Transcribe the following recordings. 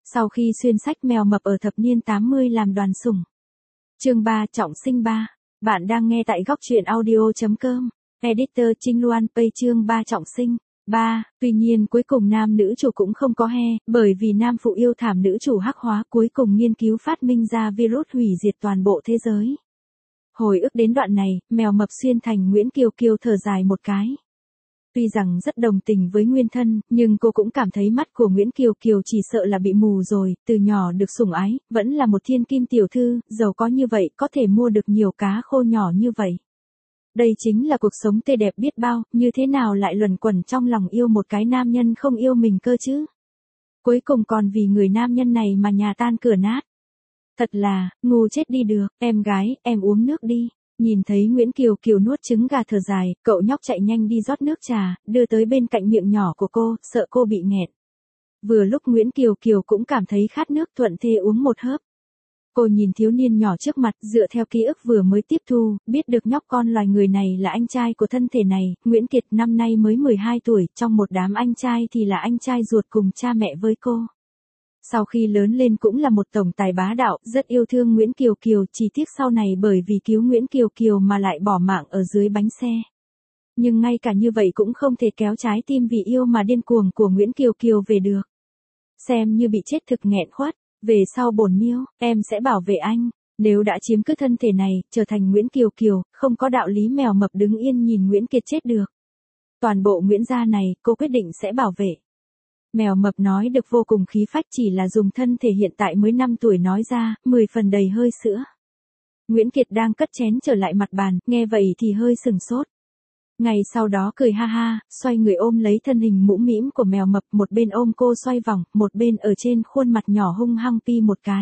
Sau khi xuyên sách mèo mập ở thập niên 80 làm đoàn sủng. Chương 3 trọng sinh 3. Bạn đang nghe tại góc truyện audio.com. Editor Trinh Loan Pay chương 3 trọng sinh 3. Tuy nhiên cuối cùng nam nữ chủ cũng không có he, bởi vì nam phụ yêu thảm nữ chủ hắc hóa cuối cùng nghiên cứu phát minh ra virus hủy diệt toàn bộ thế giới. Hồi ức đến đoạn này, mèo mập xuyên thành Nguyễn Kiều Kiều thở dài một cái. Tuy rằng rất đồng tình với nguyên thân, nhưng cô cũng cảm thấy mắt của Nguyễn Kiều Kiều chỉ sợ là bị mù rồi, từ nhỏ được sủng ái, vẫn là một thiên kim tiểu thư, giàu có như vậy, có thể mua được nhiều cá khô nhỏ như vậy. Đây chính là cuộc sống tươi đẹp biết bao, như thế nào lại luẩn quẩn trong lòng yêu một cái nam nhân không yêu mình cơ chứ. Cuối cùng còn vì người nam nhân này mà nhà tan cửa nát. Thật là, ngu chết đi được, em gái, em uống nước đi. Nhìn thấy Nguyễn Kiều Kiều nuốt trứng gà thở dài, cậu nhóc chạy nhanh đi rót nước trà, đưa tới bên cạnh miệng nhỏ của cô, sợ cô bị nghẹt. Vừa lúc Nguyễn Kiều Kiều cũng cảm thấy khát nước thuận thế uống một hớp. Cô nhìn thiếu niên nhỏ trước mặt, dựa theo ký ức vừa mới tiếp thu, biết được nhóc con loài người này là anh trai của thân thể này, Nguyễn Kiệt năm nay mới 12 tuổi, trong một đám anh trai thì là anh trai ruột cùng cha mẹ với cô. Sau khi lớn lên cũng là một tổng tài bá đạo, rất yêu thương Nguyễn Kiều Kiều, chỉ tiếc sau này bởi vì cứu Nguyễn Kiều Kiều mà lại bỏ mạng ở dưới bánh xe. Nhưng ngay cả như vậy cũng không thể kéo trái tim vì yêu mà điên cuồng của Nguyễn Kiều Kiều về được. Xem như bị chết thực nghẹn khuất, về sau bổn miêu, em sẽ bảo vệ anh. Nếu đã chiếm cứ thân thể này, trở thành Nguyễn Kiều Kiều, không có đạo lý mèo mập đứng yên nhìn Nguyễn Kiệt chết được. Toàn bộ Nguyễn gia này, cô quyết định sẽ bảo vệ. Mèo mập nói được vô cùng khí phách, chỉ là dùng thân thể hiện tại mới 5 tuổi nói ra, 10 phần đầy hơi sữa. Nguyễn Kiệt đang cất chén trở lại mặt bàn, nghe vậy thì hơi sừng sốt. Ngày sau đó cười ha ha, xoay người ôm lấy thân hình mũm mĩm của mèo mập, một bên ôm cô xoay vòng, một bên ở trên khuôn mặt nhỏ hung hăng pi một cái.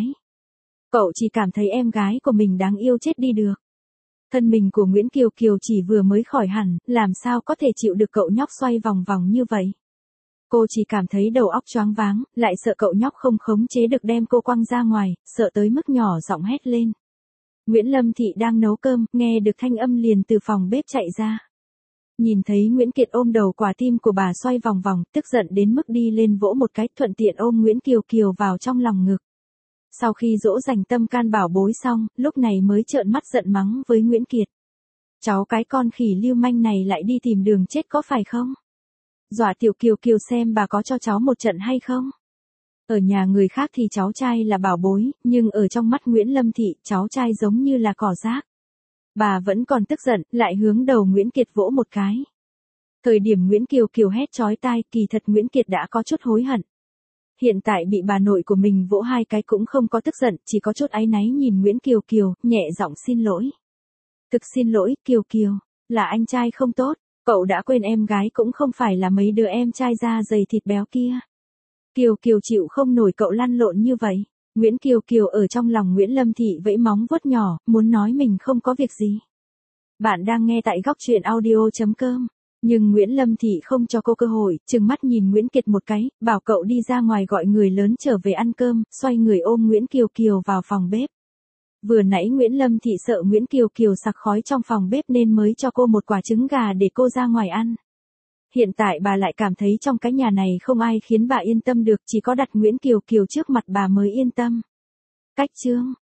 Cậu chỉ cảm thấy em gái của mình đáng yêu chết đi được. Thân mình của Nguyễn Kiều Kiều chỉ vừa mới khỏi hẳn, làm sao có thể chịu được cậu nhóc xoay vòng vòng như vậy. Cô chỉ cảm thấy đầu óc choáng váng, lại sợ cậu nhóc không khống chế được đem cô quăng ra ngoài, sợ tới mức nhỏ giọng hét lên. Nguyễn Lâm Thị đang nấu cơm, nghe được thanh âm liền từ phòng bếp chạy ra. Nhìn thấy Nguyễn Kiệt ôm đầu quả tim của bà xoay vòng vòng, tức giận đến mức đi lên vỗ một cái, thuận tiện ôm Nguyễn Kiều Kiều vào trong lòng ngực. Sau khi dỗ dành tâm can bảo bối xong, lúc này mới trợn mắt giận mắng với Nguyễn Kiệt. Cháu cái con khỉ lưu manh này lại đi tìm đường chết có phải không? Dọa tiểu Kiều Kiều xem bà có cho cháu một trận hay không? Ở nhà người khác thì cháu trai là bảo bối, nhưng ở trong mắt Nguyễn Lâm Thị, cháu trai giống như là cỏ rác. Bà vẫn còn tức giận, lại hướng đầu Nguyễn Kiệt vỗ một cái. Thời điểm Nguyễn Kiều Kiều hét chói tai, kỳ thật Nguyễn Kiệt đã có chút hối hận. Hiện tại bị bà nội của mình vỗ hai cái cũng không có tức giận, chỉ có chút áy náy nhìn Nguyễn Kiều Kiều, nhẹ giọng xin lỗi. Thực xin lỗi, Kiều Kiều, là anh trai không tốt, cậu đã quên em gái cũng không phải là mấy đứa em trai da dày thịt béo kia. Kiều Kiều chịu không nổi cậu lăn lộn như vậy. Nguyễn Kiều Kiều ở trong lòng Nguyễn Lâm Thị vẫy móng vuốt nhỏ, muốn nói mình không có việc gì. Bạn đang nghe tại góc truyện audio.com. Nhưng Nguyễn Lâm Thị không cho cô cơ hội, trừng mắt nhìn Nguyễn Kiệt một cái, bảo cậu đi ra ngoài gọi người lớn trở về ăn cơm, xoay người ôm Nguyễn Kiều Kiều vào phòng bếp. Vừa nãy Nguyễn Lâm Thị sợ Nguyễn Kiều Kiều sặc khói trong phòng bếp nên mới cho cô một quả trứng gà để cô ra ngoài ăn. Hiện tại bà lại cảm thấy trong cái nhà này không ai khiến bà yên tâm được, chỉ có đặt Nguyễn Kiều Kiều trước mặt bà mới yên tâm. Cách chương